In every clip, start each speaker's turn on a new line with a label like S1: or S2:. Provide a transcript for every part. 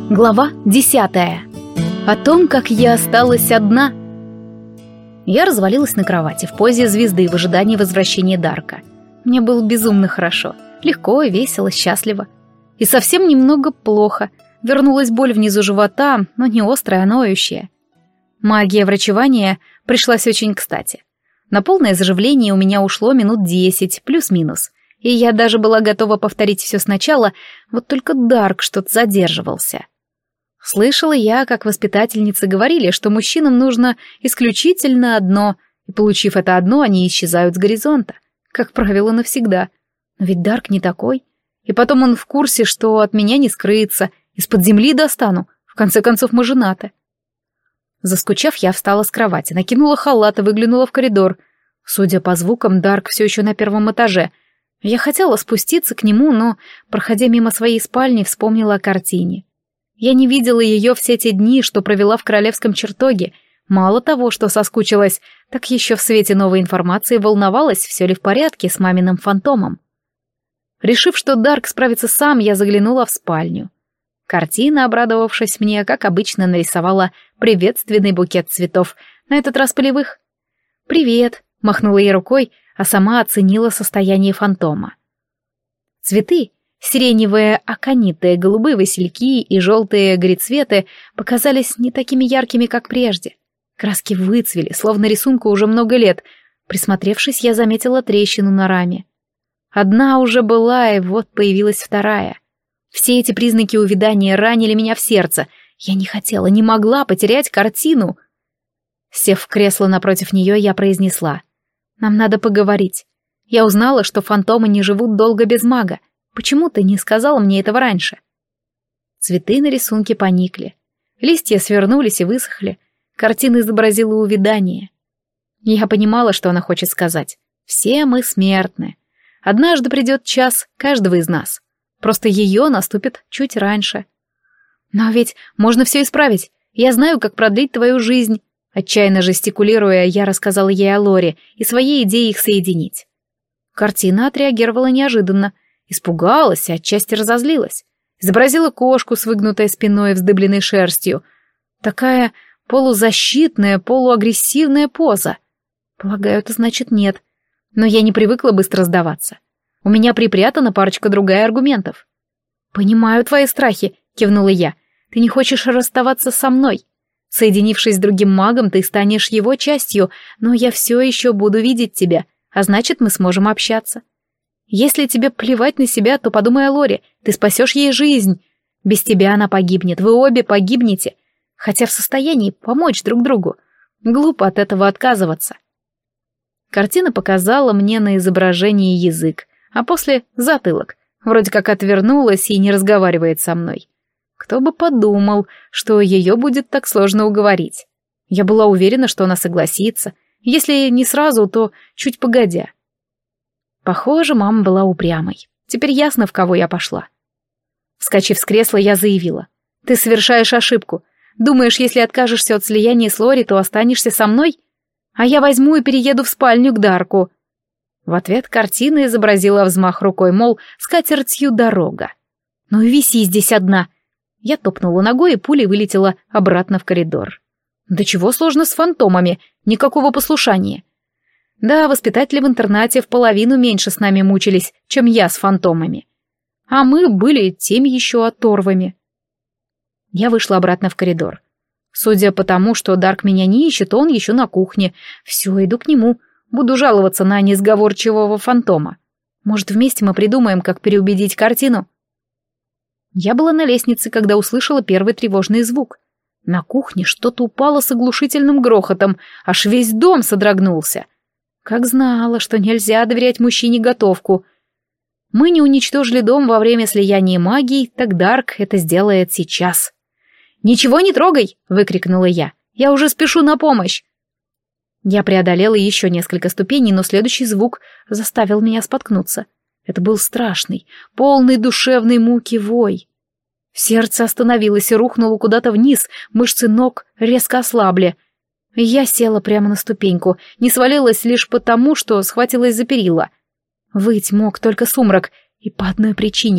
S1: Глава 10. О том, как я осталась одна. Я развалилась на кровати в позе звезды в ожидании возвращения Дарка. Мне было безумно хорошо, легко, весело, счастливо. И совсем немного плохо. Вернулась боль внизу живота, но не острая, а ноющая. Магия врачевания пришлась очень кстати. На полное заживление у меня ушло минут 10, плюс-минус. И я даже была готова повторить все сначала, вот только Дарк что-то задерживался. Слышала я, как воспитательницы говорили, что мужчинам нужно исключительно одно, и, получив это одно, они исчезают с горизонта. Как правило, навсегда. Но ведь Дарк не такой. И потом он в курсе, что от меня не скрыться, из-под земли достану. В конце концов, мы женаты. Заскучав, я встала с кровати, накинула халат и выглянула в коридор. Судя по звукам, Дарк все еще на первом этаже. Я хотела спуститься к нему, но, проходя мимо своей спальни, вспомнила о картине. Я не видела ее все те дни, что провела в королевском чертоге. Мало того, что соскучилась, так еще в свете новой информации волновалась, все ли в порядке с маминым фантомом. Решив, что Дарк справится сам, я заглянула в спальню. Картина, обрадовавшись мне, как обычно, нарисовала приветственный букет цветов, на этот раз полевых. «Привет», — махнула ей рукой, а сама оценила состояние фантома. Цветы, сиреневые акониты, голубые васильки и желтые грицветы показались не такими яркими, как прежде. Краски выцвели, словно рисунку уже много лет. Присмотревшись, я заметила трещину на раме. Одна уже была, и вот появилась вторая. Все эти признаки увядания ранили меня в сердце. Я не хотела, не могла потерять картину. Сев в кресло напротив нее, я произнесла: «Нам надо поговорить. Я узнала, что фантомы не живут долго без мага. Почему ты не сказала мне этого раньше?» Цветы на рисунке поникли. Листья свернулись и высохли. Картина изобразила увядание. Я понимала, что она хочет сказать. Все мы смертны. Однажды придет час каждого из нас. Просто ее наступит чуть раньше. «Но ведь можно все исправить. Я знаю, как продлить твою жизнь». Отчаянно жестикулируя, я рассказала ей о Лоре и своей идее их соединить. Картина отреагировала неожиданно. Испугалась и отчасти разозлилась. Изобразила кошку с выгнутой спиной и вздыбленной шерстью. Такая полузащитная, полуагрессивная поза. Полагаю, это значит нет. Но я не привыкла быстро сдаваться. У меня припрятана парочка другая аргументов. «Понимаю твои страхи», — кивнула я. «Ты не хочешь расставаться со мной. Соединившись с другим магом, ты станешь его частью, но я все еще буду видеть тебя, а значит, мы сможем общаться. Если тебе плевать на себя, то подумай о Лоре, ты спасешь ей жизнь. Без тебя она погибнет, вы обе погибнете, хотя в состоянии помочь друг другу. Глупо от этого отказываться». Картина показала мне на изображении язык, а после затылок, вроде как отвернулась и не разговаривает со мной. Кто бы подумал, что ее будет так сложно уговорить. Я была уверена, что она согласится, если не сразу, то чуть погодя. Похоже, мама была упрямой. Теперь ясно, в кого я пошла. Вскочив с кресла, я заявила: «Ты совершаешь ошибку. Думаешь, если откажешься от слияния с Лори, то останешься со мной? А я возьму и перееду в спальню к Дарку». В ответ картина изобразила взмах рукой, мол, скатертью дорога. «Ну и виси здесь одна». Я топнула ногой, и пулей вылетела обратно в коридор. Да чего сложно с фантомами, никакого послушания. Да, воспитатели в интернате в половину меньше с нами мучились, чем я с фантомами. А мы были теми еще оторвами. Я вышла обратно в коридор. Судя по тому, что Дарк меня не ищет, он еще на кухне. Все, иду к нему, буду жаловаться на несговорчивого фантома. Может, вместе мы придумаем, как переубедить картину? Я была на лестнице, когда услышала первый тревожный звук. На кухне что-то упало с оглушительным грохотом, аж весь дом содрогнулся. Как знала, что нельзя доверять мужчине готовку. Мы не уничтожили дом во время слияния магий, так Дарк это сделает сейчас. «Ничего не трогай!» — выкрикнула я. «Я уже спешу на помощь!» Я преодолела еще несколько ступеней, но следующий звук заставил меня споткнуться. Это был страшный, полный душевной муки вой. Сердце остановилось и рухнуло куда-то вниз, мышцы ног резко ослабли. Я села прямо на ступеньку, не свалилась лишь потому, что схватилась за перила. Выть мог только сумрак, и по одной причине.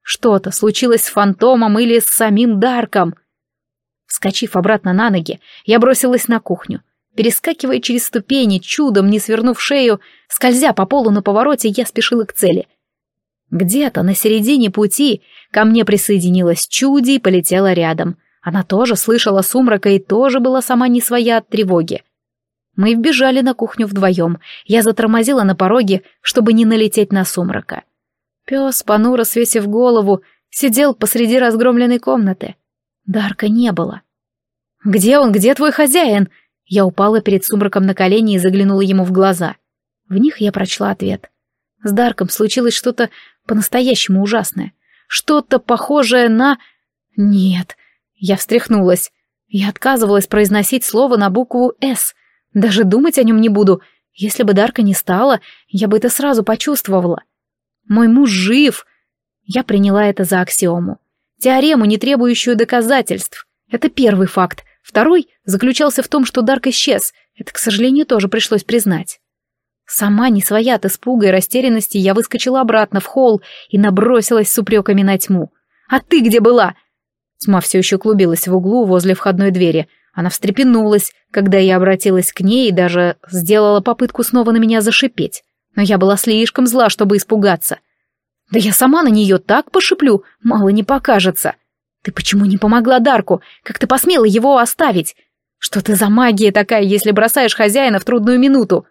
S1: Что-то случилось с фантомом или с самим Дарком. Вскочив обратно на ноги, я бросилась на кухню. Перескакивая через ступени, чудом не свернув шею, скользя по полу на повороте, я спешила к цели. Где-то на середине пути ко мне присоединилась Чуди и полетела рядом. Она тоже слышала сумрака и тоже была сама не своя от тревоги. Мы вбежали на кухню вдвоем. Я затормозила на пороге, чтобы не налететь на сумрака. Пес, понуро свесив голову, сидел посреди разгромленной комнаты. Дарка не было. «Где он? Где твой хозяин?» Я упала перед сумраком на колени и заглянула ему в глаза. В них я прочла ответ. С Дарком случилось что-то по-настоящему ужасное. Что-то похожее на... Нет. Я встряхнулась. Я отказывалась произносить слово на букву «С». Даже думать о нем не буду. Если бы Дарка не стало, я бы это сразу почувствовала. Мой муж жив. Я приняла это за аксиому. Теорему, не требующую доказательств. Это первый факт. Второй заключался в том, что Дарк исчез. Это, к сожалению, тоже пришлось признать. Сама не своя от испуга и растерянности я выскочила обратно в холл и набросилась с упреками на тьму. «А ты где была?» Тьма все еще клубилась в углу возле входной двери. Она встрепенулась, когда я обратилась к ней и даже сделала попытку снова на меня зашипеть. Но я была слишком зла, чтобы испугаться. «Да я сама на нее так пошиплю, мало не покажется. Ты почему не помогла Дарку? Как ты посмела его оставить? Что ты за магия такая, если бросаешь хозяина в трудную минуту?»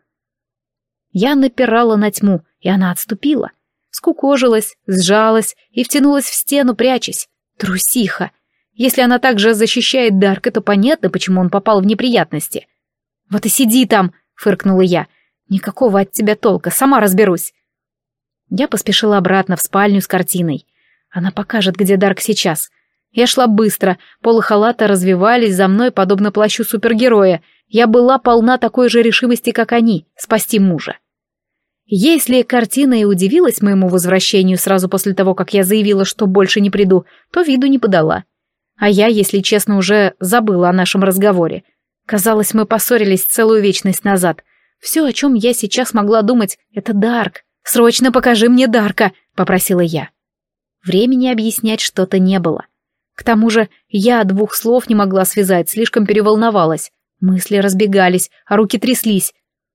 S1: Я напирала на тьму, и она отступила. Скукожилась, сжалась и втянулась в стену, прячась. Трусиха. Если она так же защищает Дарка, то понятно, почему он попал в неприятности. «Вот и сиди там!» — фыркнула я. «Никакого от тебя толка, сама разберусь». Я поспешила обратно в спальню с картиной. Она покажет, где Дарк сейчас. Я шла быстро, полы халата развивались за мной, подобно плащу супергероя. Я была полна такой же решимости, как они, спасти мужа. Если картина и удивилась моему возвращению сразу после того, как я заявила, что больше не приду, то виду не подала. А я, если честно, уже забыла о нашем разговоре. Казалось, мы поссорились целую вечность назад. Все, о чем я сейчас могла думать, это Дарк. «Срочно покажи мне Дарка!» — попросила я. Времени объяснять что-то не было. К тому же я 2 слов не могла связать, слишком переволновалась. Мысли разбегались, а руки тряслись.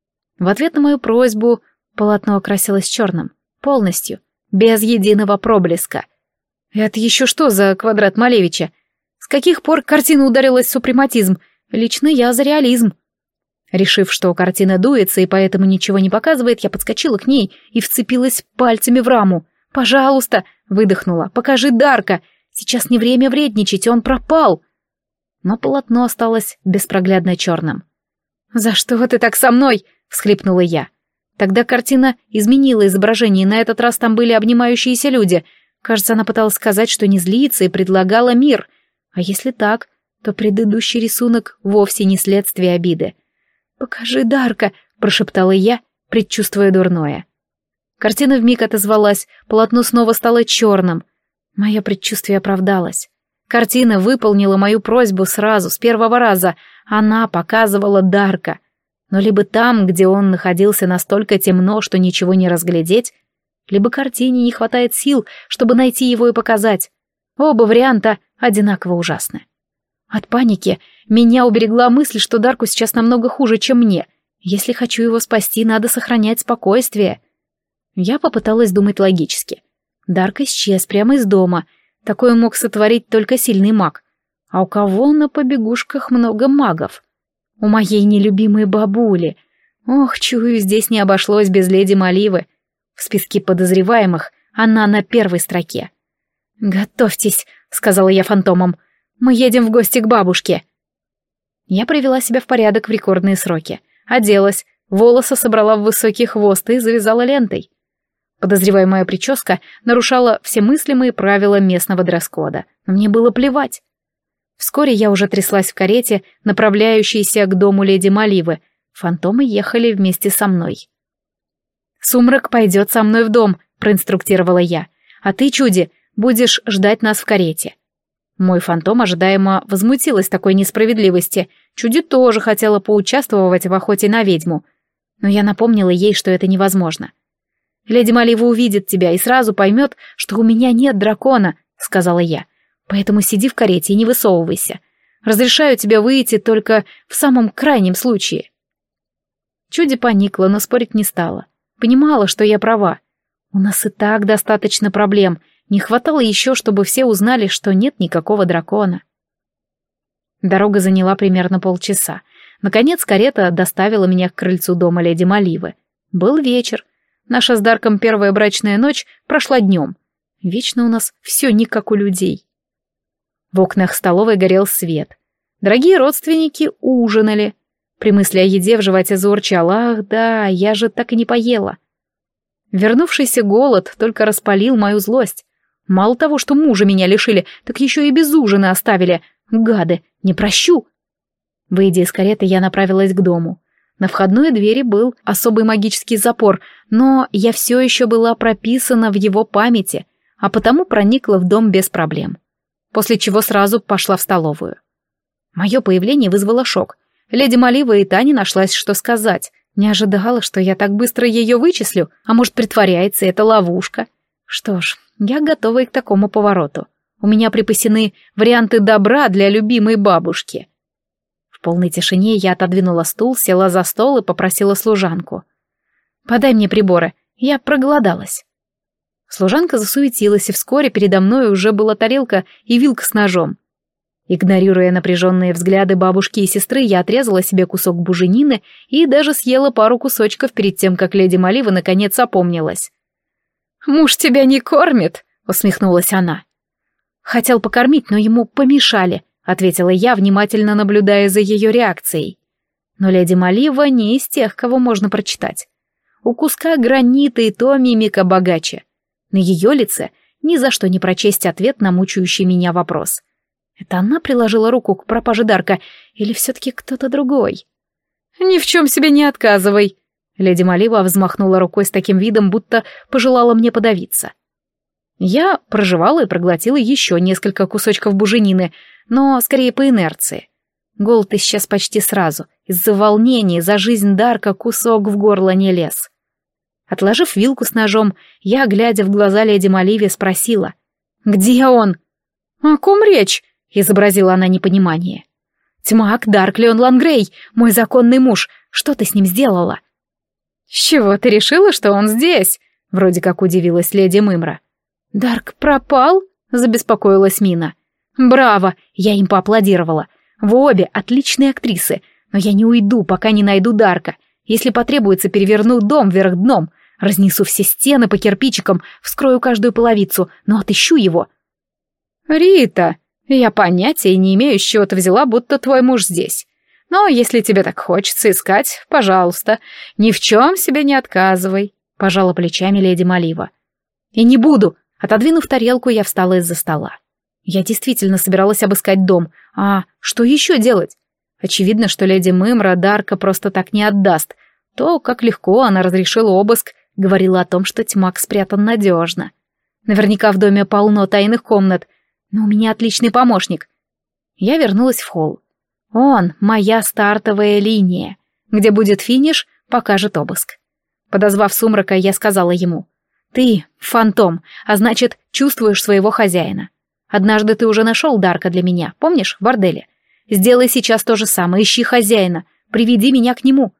S1: В ответ на мою просьбу полотно окрасилось черным. Полностью. Без единого проблеска. Это еще что за квадрат Малевича? С каких пор картина ударилась в супрематизм? Лично я за реализм. Решив, что картина дуется и поэтому ничего не показывает, я подскочила к ней и вцепилась пальцами в раму. «Пожалуйста!» — выдохнула. «Покажи Дарка! Сейчас не время вредничать, он пропал!» Но полотно осталось беспроглядно черным. «За что ты так со мной?» — всхлипнула я. Тогда картина изменила изображение, и на этот раз там были обнимающиеся люди. Кажется, она пыталась сказать, что не злится, и предлагала мир. А если так, то предыдущий рисунок вовсе не следствие обиды. «Покажи Дарка!» — прошептала я, предчувствуя дурное. Картина вмиг отозвалась, полотно снова стало черным. Мое предчувствие оправдалось. Картина выполнила мою просьбу сразу, с первого раза. Она показывала Дарка. Но либо там, где он находился, настолько темно, что ничего не разглядеть, либо картине не хватает сил, чтобы найти его и показать. Оба варианта одинаково ужасны. От паники меня уберегла мысль, что Дарку сейчас намного хуже, чем мне. Если хочу его спасти, надо сохранять спокойствие. Я попыталась думать логически. Дарк исчез прямо из дома. Такое мог сотворить только сильный маг. А у кого на побегушках много магов? У моей нелюбимой бабули. Ох, чую, здесь не обошлось без леди Маливы. В списке подозреваемых она на первой строке. «Готовьтесь», — сказала я фантомам. «Мы едем в гости к бабушке». Я привела себя в порядок в рекордные сроки. Оделась, волосы собрала в высокий хвост и завязала лентой. Подозреваемая прическа нарушала все мыслимые правила местного дресс-кода, но мне было плевать. Вскоре я уже тряслась в карете, направляющейся к дому леди Маливы. Фантомы ехали вместе со мной. «Сумрак пойдет со мной в дом», — проинструктировала я. «А ты, Чуди, будешь ждать нас в карете». Мой фантом ожидаемо возмутилась такой несправедливости. Чуди тоже хотела поучаствовать в охоте на ведьму. Но я напомнила ей, что это невозможно. Леди Малива увидит тебя и сразу поймет, что у меня нет дракона», — сказала я. «Поэтому сиди в карете и не высовывайся. Разрешаю тебе выйти только в самом крайнем случае». Чуди поникла, но спорить не стала. Понимала, что я права. У нас и так достаточно проблем. Не хватало еще, чтобы все узнали, что нет никакого дракона. Дорога заняла примерно полчаса. Наконец карета доставила меня к крыльцу дома леди Маливы. Был вечер. Наша с Дарком первая брачная ночь прошла днем. Вечно у нас все не как у людей. В окнах столовой горел свет. Дорогие родственники ужинали. При мысли о еде в животе заурчало: «Ах да, я же так и не поела». Вернувшийся голод только распалил мою злость. Мало того, что мужа меня лишили, так еще и без ужина оставили. Гады, не прощу. Выйдя из кареты, я направилась к дому. На входной двери был особый магический запор, но я все еще была прописана в его памяти, а потому проникла в дом без проблем. После чего сразу пошла в столовую. Мое появление вызвало шок. Леди Малива и та не нашлась, что сказать. Не ожидала, что я так быстро ее вычислю, а может, притворяется, это ловушка. Что ж, я готова и к такому повороту. У меня припасены варианты добра для любимой бабушки. В полной тишине я отодвинула стул, села за стол и попросила служанку: «Подай мне приборы, я проголодалась». Служанка засуетилась, и вскоре передо мной уже была тарелка и вилка с ножом. Игнорируя напряженные взгляды бабушки и сестры, я отрезала себе кусок буженины и даже съела пару кусочков перед тем, как леди Малива наконец опомнилась. «Муж тебя не кормит?» — усмехнулась она. «Хотел покормить, но ему помешали», — ответила я, внимательно наблюдая за ее реакцией. Но леди Малива не из тех, кого можно прочитать. У куска гранита и то мимика богаче. На ее лице ни за что не прочесть ответ на мучающий меня вопрос. Это она приложила руку к пропаже Дарка или все-таки кто-то другой? «Ни в чем себе не отказывай!» Леди Малива взмахнула рукой с таким видом, будто пожелала мне подавиться. Я прожевала и проглотила еще несколько кусочков буженины, но скорее по инерции. Голод исчез почти сразу. Из-за волнения за жизнь Дарка кусок в горло не лез. Отложив вилку с ножом, я, глядя в глаза леди Маливе, спросила: «Где он?» «О ком речь?» — изобразила она непонимание. «Тьмак Дарклион Лангрей, мой законный муж. Что ты с ним сделала?» «С чего ты решила, что он здесь?» — вроде как удивилась леди Мымра. «Дарк пропал?» — забеспокоилась Мина. «Браво!» — я им поаплодировала. «Вы обе отличные актрисы, но я не уйду, пока не найду Дарка. Если потребуется, переверну дом вверх дном, разнесу все стены по кирпичикам, вскрою каждую половицу, но отыщу его». «Рита, я понятия не имею, с чего ты взяла, будто твой муж здесь. Но если тебе так хочется искать, пожалуйста, ни в чем себе не отказывай», — пожала плечами леди Малива. «И не буду!» — отодвинув тарелку, я встала из-за стола. Я действительно собиралась обыскать дом. А что еще делать? Очевидно, что леди Мымра Дарка просто так не отдаст. То, как легко она разрешила обыск, говорила о том, что тьмак спрятан надежно. Наверняка в доме полно тайных комнат, но у меня отличный помощник. Я вернулась в холл. Он, моя стартовая линия. Где будет финиш, покажет обыск. Подозвав Сумрака, я сказала ему: «Ты — фантом, а значит, чувствуешь своего хозяина. Однажды ты уже нашел Дарка для меня, помнишь, в борделе? Сделай сейчас то же самое, ищи хозяина, приведи меня к нему».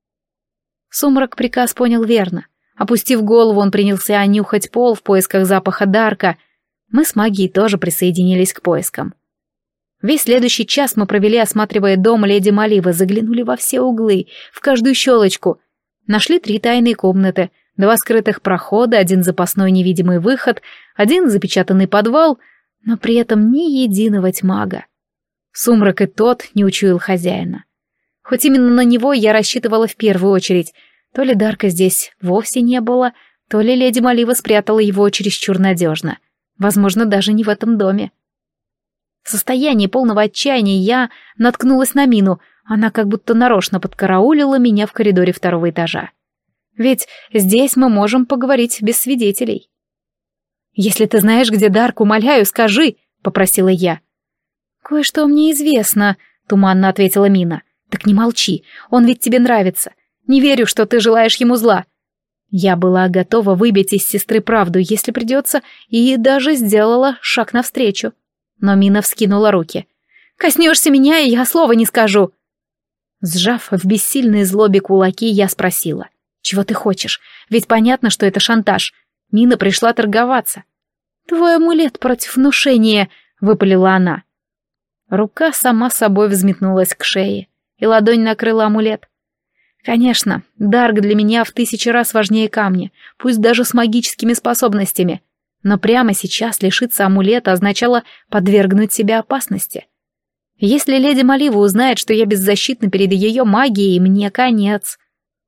S1: Сумрак приказ понял верно. Опустив голову, он принялся нюхать пол в поисках запаха Дарка. Мы с магией тоже присоединились к поискам. Весь следующий час мы провели, осматривая дом леди Маливы, заглянули во все углы, в каждую щелочку. Нашли 3 тайные комнаты, 2 скрытых прохода, 1 запасной невидимый выход, 1 запечатанный подвал, но при этом ни единого тьмага. Сумрак и тот не учуял хозяина. Хоть именно на него я рассчитывала в первую очередь. То ли Дарка здесь вовсе не было, то ли леди Малива спрятала его чересчур надежно. Возможно, даже не в этом доме. В состоянии полного отчаяния я наткнулась на Мину. Она как будто нарочно подкараулила меня в коридоре 2-го этажа. Ведь здесь мы можем поговорить без свидетелей. «Если ты знаешь, где Дарк, умоляю, скажи», — попросила я. «Кое-что мне известно», — туманно ответила Мина. «Так не молчи, он ведь тебе нравится. Не верю, что ты желаешь ему зла». Я была готова выбить из сестры правду, если придется, и даже сделала шаг навстречу. Но Мина вскинула руки. «Коснешься меня, и я слова не скажу!» Сжав в бессильной злобе кулаки, я спросила. «Чего ты хочешь? Ведь понятно, что это шантаж. Мина пришла торговаться». «Твой амулет против внушения», — выпалила она. Рука сама собой взметнулась к шее, и ладонь накрыла амулет. Конечно, Дарк для меня в 1000 раз важнее камня, пусть даже с магическими способностями. Но прямо сейчас лишиться амулета означало подвергнуть себя опасности. Если леди Малива узнает, что я беззащитна перед ее магией, мне конец.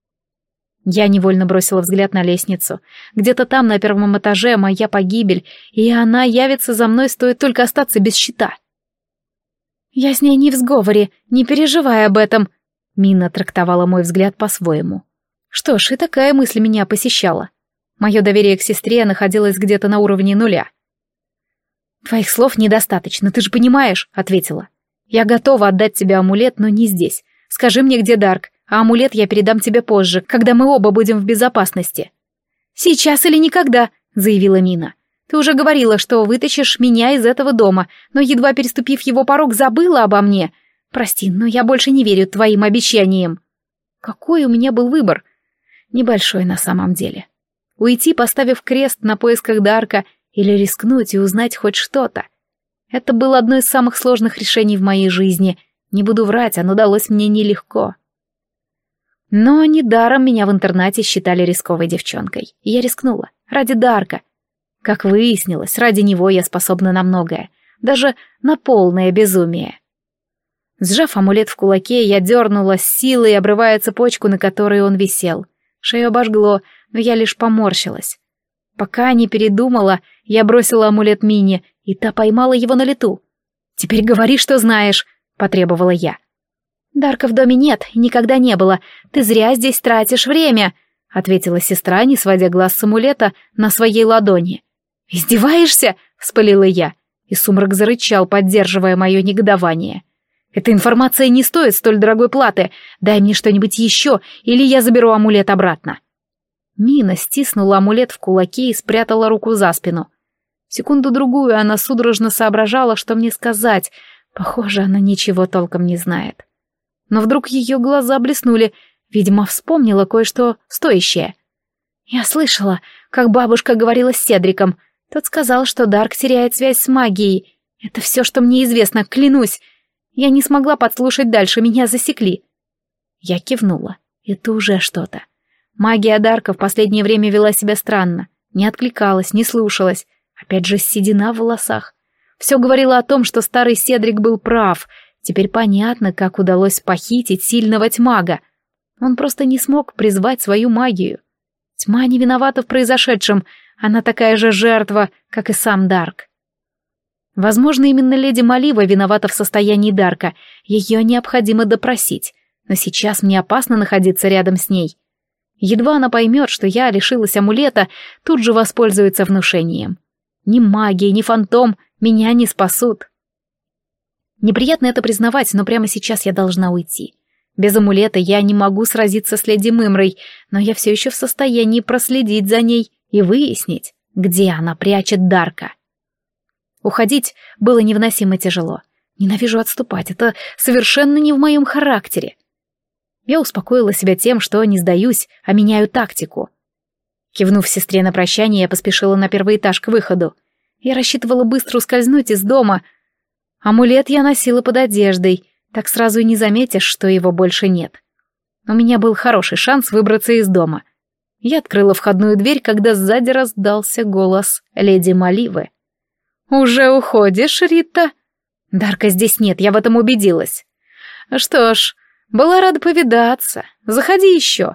S1: Я невольно бросила взгляд на лестницу. Где-то там, на 1 этаже, моя погибель, и она явится за мной, стоит только остаться без щита. «Я с ней не в сговоре, не переживай об этом», — Мина трактовала мой взгляд по-своему. Что ж, и такая мысль меня посещала. Мое доверие к сестре находилось где-то на уровне 0. «Твоих слов недостаточно, ты же понимаешь», — ответила. «Я готова отдать тебе амулет, но не здесь. Скажи мне, где Дарк, а амулет я передам тебе позже, когда мы оба будем в безопасности». «Сейчас или никогда», — заявила Мина. «Ты уже говорила, что вытащишь меня из этого дома, но, едва переступив его порог, забыла обо мне. Прости, но я больше не верю твоим обещаниям». Какой у меня был выбор? Небольшой на самом деле. Уйти, поставив крест на поисках Дарка, или рискнуть и узнать хоть что-то. Это было одно из самых сложных решений в моей жизни. Не буду врать, оно далось мне нелегко. Но недаром меня в интернате считали рисковой девчонкой. И я рискнула. Ради Дарка. Как выяснилось, ради него я способна на многое. Даже на полное безумие. Сжав амулет в кулаке, я дернула с силой, обрывая цепочку, на которой он висел. Шею обожгло, но я лишь поморщилась. Пока не передумала, я бросила амулет Мине, и та поймала его на лету. «Теперь говори, что знаешь», — потребовала я. «Дарка в доме нет и никогда не было. Ты зря здесь тратишь время», — ответила сестра, не сводя глаз с амулета на своей ладони. «Издеваешься?» — вспылила я, и сумрак зарычал, поддерживая мое негодование. «Эта информация не стоит столь дорогой платы. Дай мне что-нибудь еще, или я заберу амулет обратно». Мина стиснула амулет в кулаке и спрятала руку за спину. Секунду-другую она судорожно соображала, что мне сказать. Похоже, она ничего толком не знает. Но вдруг ее глаза блеснули. Видимо, вспомнила кое-что стоящее. «Я слышала, как бабушка говорила с Седриком. Тот сказал, что Дарк теряет связь с магией. Это все, что мне известно, клянусь. Я не смогла подслушать дальше, меня засекли». Я кивнула. Это уже что-то. Магия Дарка в последнее время вела себя странно. Не откликалась, не слушалась. Опять же седина в волосах. Все говорило о том, что старый Седрик был прав. Теперь понятно, как удалось похитить сильного тьмага. Он просто не смог призвать свою магию. Тьма не виновата в произошедшем. Она такая же жертва, как и сам Дарк. Возможно, именно леди Малива виновата в состоянии Дарка. Ее необходимо допросить. Но сейчас мне опасно находиться рядом с ней. Едва она поймет, что я лишилась амулета, тут же воспользуется внушением. Ни магия, ни фантом меня не спасут. Неприятно это признавать, но прямо сейчас я должна уйти. Без амулета я не могу сразиться с леди Мымрой, но я все еще в состоянии проследить за ней и выяснить, где она прячет Дарка. Уходить было невыносимо тяжело. Ненавижу отступать, это совершенно не в моем характере. Я успокоила себя тем, что не сдаюсь, а меняю тактику. Кивнув сестре на прощание, я поспешила на 1 этаж к выходу. Я рассчитывала быстро ускользнуть из дома. Амулет я носила под одеждой, так сразу и не заметишь, что его больше нет. У меня был хороший шанс выбраться из дома. Я открыла входную дверь, когда сзади раздался голос леди Маливы. «Уже уходишь, Рита?» «Дарка здесь нет, я в этом убедилась». «Что ж, была рада повидаться. Заходи еще».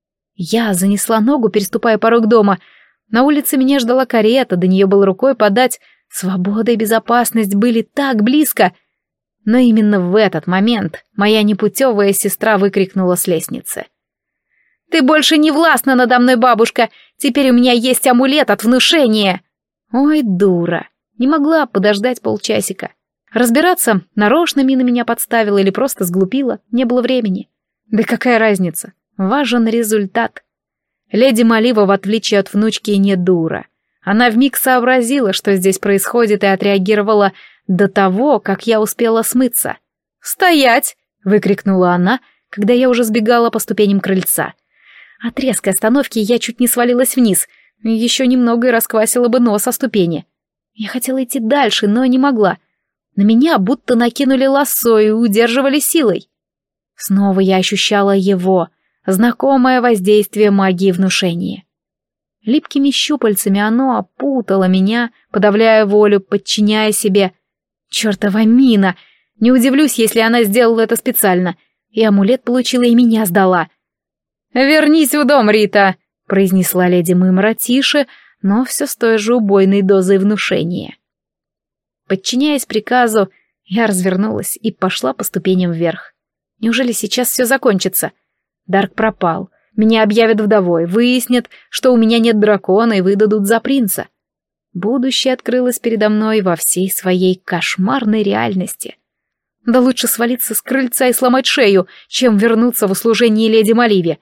S1: Я занесла ногу, переступая порог дома. На улице меня ждала карета, до нее было рукой подать. Свобода и безопасность были так близко. Но именно в этот момент моя непутевая сестра выкрикнула с лестницы. «Ты больше не властна надо мной, бабушка! Теперь у меня есть амулет от внушения!» Ой, дура! Не могла подождать полчасика. Разбираться, нарочно Мина меня подставила или просто сглупила, не было времени. Да какая разница? Важен результат. Леди Малива, в отличие от внучки, не дура. Она вмиг сообразила, что здесь происходит, и отреагировала до того, как я успела смыться. «Стоять!» — выкрикнула она, когда я уже сбегала по ступеням крыльца. От резкой остановки я чуть не свалилась вниз, еще немного и расквасила бы нос о ступени. Я хотела идти дальше, но не могла. На меня будто накинули лассо и удерживали силой. Снова я ощущала его, знакомое воздействие магии внушения. Липкими щупальцами оно опутало меня, подавляя волю, подчиняя себе. Чёртова Мина! Не удивлюсь, если она сделала это специально, и амулет получила и меня сдала. «Вернись в дом, Рита!» — произнесла леди Мымра тише, но все с той же убойной дозой внушения. Подчиняясь приказу, я развернулась и пошла по ступеням вверх. Неужели сейчас все закончится? Дарк пропал, меня объявят вдовой, выяснят, что у меня нет дракона, и выдадут за принца. Будущее открылось передо мной во всей своей кошмарной реальности. Да лучше свалиться с крыльца и сломать шею, чем вернуться в услужение леди Маливе.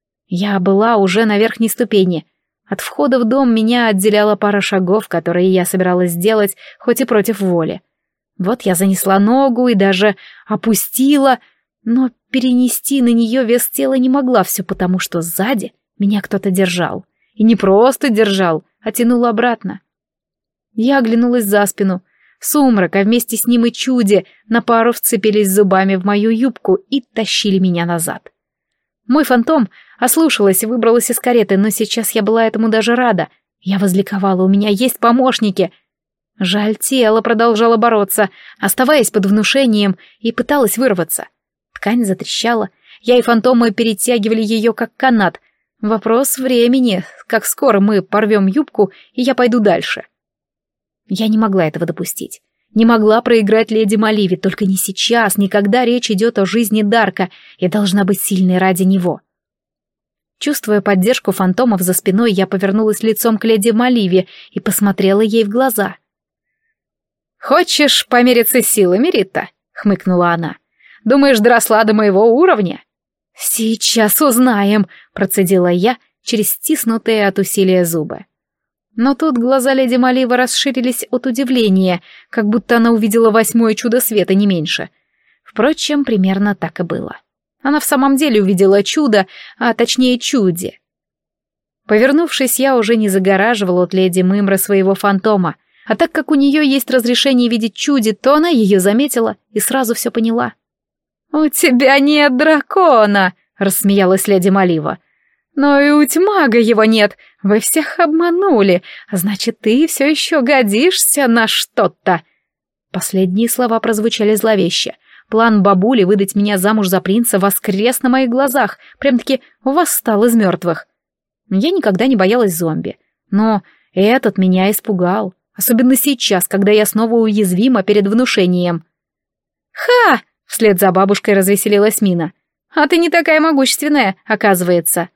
S1: Я была уже на верхней ступени. От входа в дом меня отделяла пара шагов, которые я собиралась сделать, хоть и против воли. Вот я занесла ногу и даже опустила, но перенести на нее вес тела не могла, все потому, что сзади меня кто-то держал. И не просто держал, а тянул обратно. Я оглянулась за спину. Сумрак, а вместе с ним и чуди на пару вцепились зубами в мою юбку и тащили меня назад. Мой фантом ослушалась и выбралась из кареты, но сейчас я была этому даже рада. Я возликовала, у меня есть помощники. Жаль, тело продолжало бороться, оставаясь под внушением, и пыталась вырваться. Ткань затрещала, я и фантомы перетягивали ее как канат. Вопрос времени, как скоро мы порвем юбку, и я пойду дальше. Я не могла этого допустить. Не могла проиграть леди Маливе, только не сейчас, никогда речь идет о жизни Дарка, я должна быть сильной ради него. Чувствуя поддержку фантомов за спиной, я повернулась лицом к леди Маливе и посмотрела ей в глаза. «Хочешь помериться силами, Рита?» — хмыкнула она. «Думаешь, доросла до моего уровня?» «Сейчас узнаем», — процедила я через стиснутые от усилия зубы. Но тут глаза леди Маливы расширились от удивления, как будто она увидела 8-е чудо света, не меньше. Впрочем, примерно так и было. Она в самом деле увидела чудо, а точнее чуди. Повернувшись, я уже не загораживала от леди Мымры своего фантома, а так как у нее есть разрешение видеть чуди, то она ее заметила и сразу все поняла. «У тебя нет дракона!» — рассмеялась леди Малива. «Но и у тьмага его нет, вы всех обманули, а значит, ты все еще годишься на что-то». Последние слова прозвучали зловеще. План бабули выдать меня замуж за принца воскрес на моих глазах, прям-таки восстал из мертвых. Я никогда не боялась зомби, но этот меня испугал, особенно сейчас, когда я снова уязвима перед внушением. «Ха!» — вслед за бабушкой развеселилась Мина. «А ты не такая могущественная, оказывается».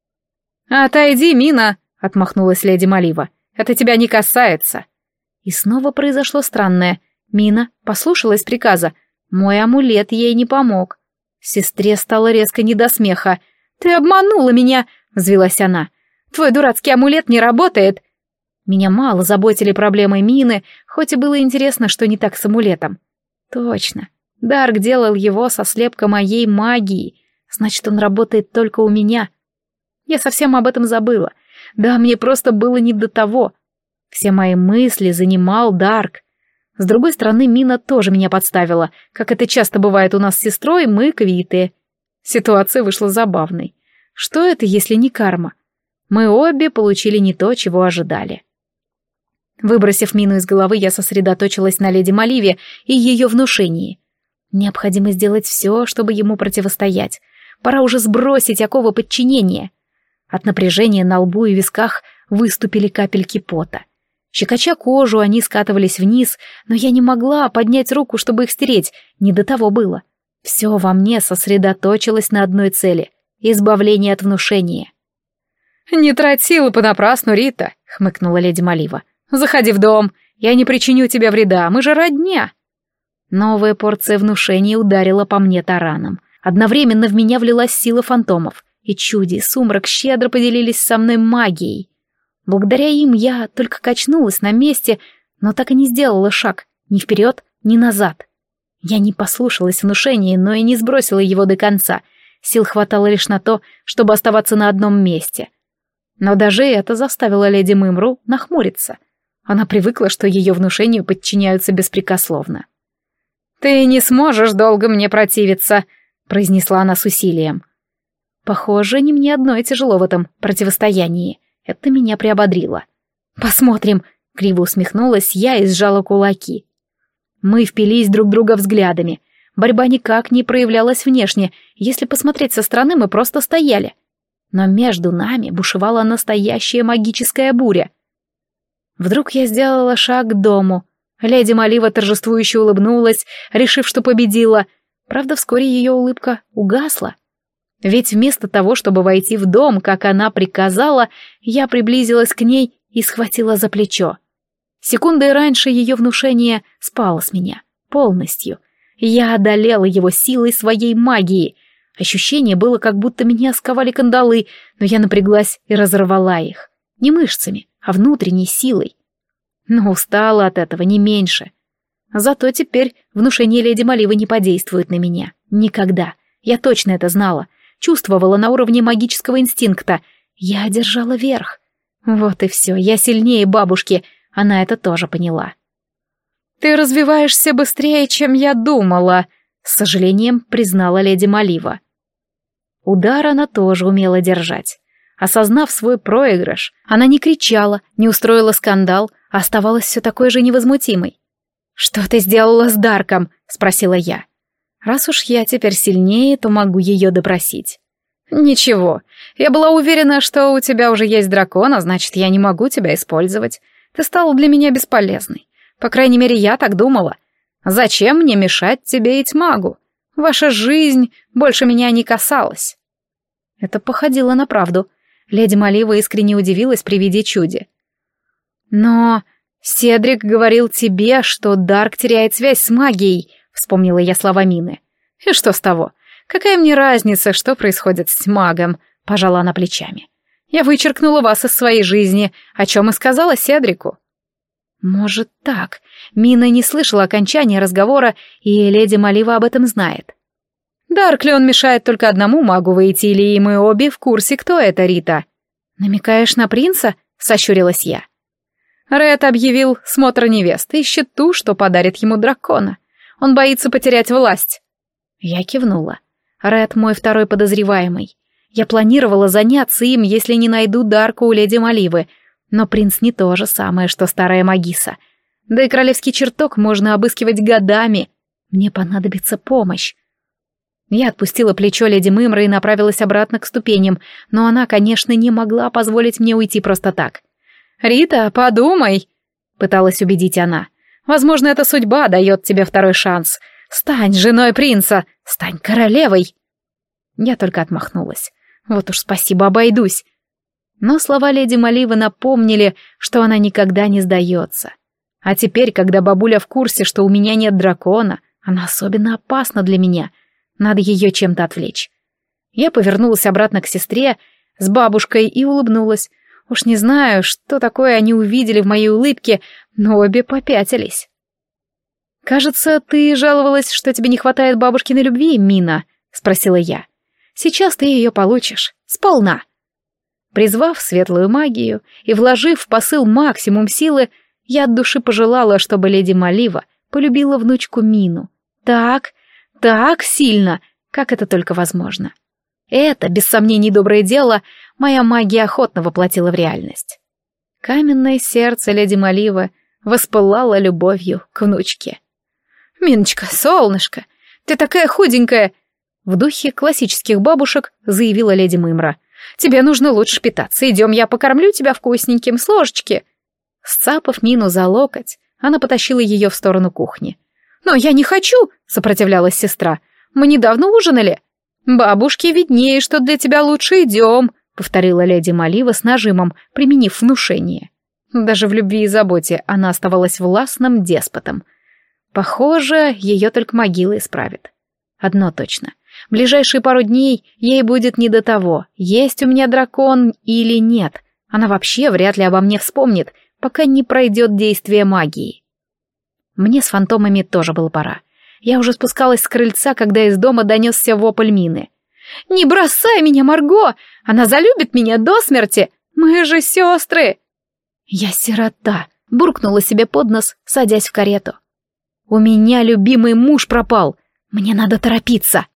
S1: «Отойди, Мина!» — отмахнулась леди Малива. «Это тебя не касается!» И снова произошло странное. Мина послушалась приказа. Мой амулет ей не помог. Сестре стало резко не до смеха. «Ты обманула меня!» — взвилась она. «Твой дурацкий амулет не работает!» Меня мало заботили проблемы Мины, хоть и было интересно, что не так с амулетом. Точно. Дарк делал его со слепком моей магии. Значит, он работает только у меня. Я совсем об этом забыла. Да, мне просто было не до того. Все мои мысли занимал Дарк. С другой стороны, Мина тоже меня подставила. Как это часто бывает у нас с сестрой, мы квиты. Ситуация вышла забавной. Что это, если не карма? Мы обе получили не то, чего ожидали. Выбросив Мину из головы, я сосредоточилась на леди Маливе и ее внушении. Необходимо сделать все, чтобы ему противостоять. Пора уже сбросить оковы подчинения. От напряжения на лбу и висках выступили капельки пота. Щекоча кожу, они скатывались вниз, но я не могла поднять руку, чтобы их стереть, не до того было. Все во мне сосредоточилось на одной цели — избавление от внушения. «Не трать силы понапрасну, Рита», — хмыкнула леди Малива. «Заходи в дом, я не причиню тебе вреда, мы же родня». Новая порция внушения ударила по мне тараном. Одновременно в меня влилась сила фантомов. и Чуди, и Сумрак щедро поделились со мной магией. Благодаря им я только качнулась на месте, но так и не сделала шаг ни вперед, ни назад. Я не послушалась внушения, но и не сбросила его до конца. Сил хватало лишь на то, чтобы оставаться на одном месте. Но даже это заставило леди Мымру нахмуриться. Она привыкла, что ее внушению подчиняются беспрекословно. «Ты не сможешь долго мне противиться», — произнесла она с усилием. Похоже, не мне одной тяжело в этом противостоянии. Это меня приободрило. «Посмотрим», — криво усмехнулась я и сжала кулаки. Мы впились друг друга взглядами. Борьба никак не проявлялась внешне. Если посмотреть со стороны, мы просто стояли. Но между нами бушевала настоящая магическая буря. Вдруг я сделала шаг к дому. Леди Малива торжествующе улыбнулась, решив, что победила. Правда, вскоре ее улыбка угасла. Ведь вместо того, чтобы войти в дом, как она приказала, я приблизилась к ней и схватила за плечо. Секундой раньше ее внушение спало с меня полностью. Я одолела его силой своей магии. Ощущение было, как будто меня сковали кандалы, но я напряглась и разорвала их. Не мышцами, а внутренней силой. Но устала от этого не меньше. Зато теперь внушение леди Маливы не подействует на меня. Никогда. Я точно это знала. Чувствовала на уровне магического инстинкта. Я одержала верх. Вот и все. Я сильнее бабушки. Она это тоже поняла. «Ты развиваешься быстрее, чем я думала», — с сожалением признала леди Малива. Удар она тоже умела держать. Осознав свой проигрыш, она не кричала, не устроила скандал, а оставалась все такой же невозмутимой. «Что ты сделала с Дарком?» — спросила я. «Раз уж я теперь сильнее, то могу ее допросить». «Ничего, я была уверена, что у тебя уже есть дракон, а значит, я не могу тебя использовать. Ты стала для меня бесполезной. По крайней мере, я так думала. Зачем мне мешать тебе и тьмагу? Ваша жизнь больше меня не касалась». Это походило на правду. Леди Малива искренне удивилась при виде Чуди. «Но Седрик говорил тебе, что Дарк теряет связь с магией», — вспомнила я слова Мины. «И что с того? Какая мне разница, что происходит с магом?» — пожала она плечами. «Я вычеркнула вас из своей жизни, о чем и сказала Седрику». Может, так. Мина не слышала окончания разговора, и леди Малива об этом знает. «Дарклион мешает только одному магу выйти, или мы обе в курсе, кто это, Рита?» «Намекаешь на принца?» — сощурилась я. Ред объявил смотр невесты, ищет ту, что подарит ему дракона. Он боится потерять власть. Я кивнула. Ред мой второй подозреваемый. Я планировала заняться им, если не найду Дарка у леди Маливы, но принц не то же самое, что старая магиса. Да и королевский чертог можно обыскивать годами. Мне понадобится помощь. Я отпустила плечо леди Мымры и направилась обратно к ступеням, но она, конечно, не могла позволить мне уйти просто так. «Рита, подумай!» — пыталась убедить она. «Возможно, эта судьба дает тебе второй шанс. Стань женой принца, стань королевой!» Я только отмахнулась. Вот уж спасибо, обойдусь. Но слова леди Маливы напомнили, что она никогда не сдается. А теперь, когда бабуля в курсе, что у меня нет дракона, она особенно опасна для меня. Надо ее чем-то отвлечь. Я повернулась обратно к сестре с бабушкой и улыбнулась. Уж не знаю, что такое они увидели в моей улыбке, но обе попятились. «Кажется, ты жаловалась, что тебе не хватает бабушкиной любви, Мина?» — спросила я. «Сейчас ты ее получишь. Сполна». Призвав светлую магию и вложив в посыл максимум силы, я от души пожелала, чтобы леди Малива полюбила внучку Мину. Так сильно, как это только возможно. Это, без сомнений, доброе дело моя магия охотно воплотила в реальность. Каменное сердце леди Маливы воспылало любовью к внучке. «Миночка, солнышко, ты такая худенькая!» В духе классических бабушек заявила леди Мымра. «Тебе нужно лучше питаться. Идем, я покормлю тебя вкусненьким с ложечки». Сцапав Мину за локоть, она потащила ее в сторону кухни. «Но я не хочу!» — сопротивлялась сестра. «Мы недавно ужинали». «Бабушке виднее, что для тебя лучше, идем», — повторила леди Малива с нажимом, применив внушение. Даже в любви и заботе она оставалась властным деспотом. Похоже, ее только могила исправит. Одно точно. Ближайшие пару дней ей будет не до того, есть у меня дракон или нет. Она вообще вряд ли обо мне вспомнит, пока не пройдет действие магии. Мне с фантомами тоже было пора. Я уже спускалась с крыльца, когда из дома донесся вопль Мины. «Не бросай меня, Марго! Она залюбит меня до смерти! Мы же сестры!» «Я сирота!» — буркнула себе под нос, садясь в карету. «У меня любимый муж пропал! Мне надо торопиться!»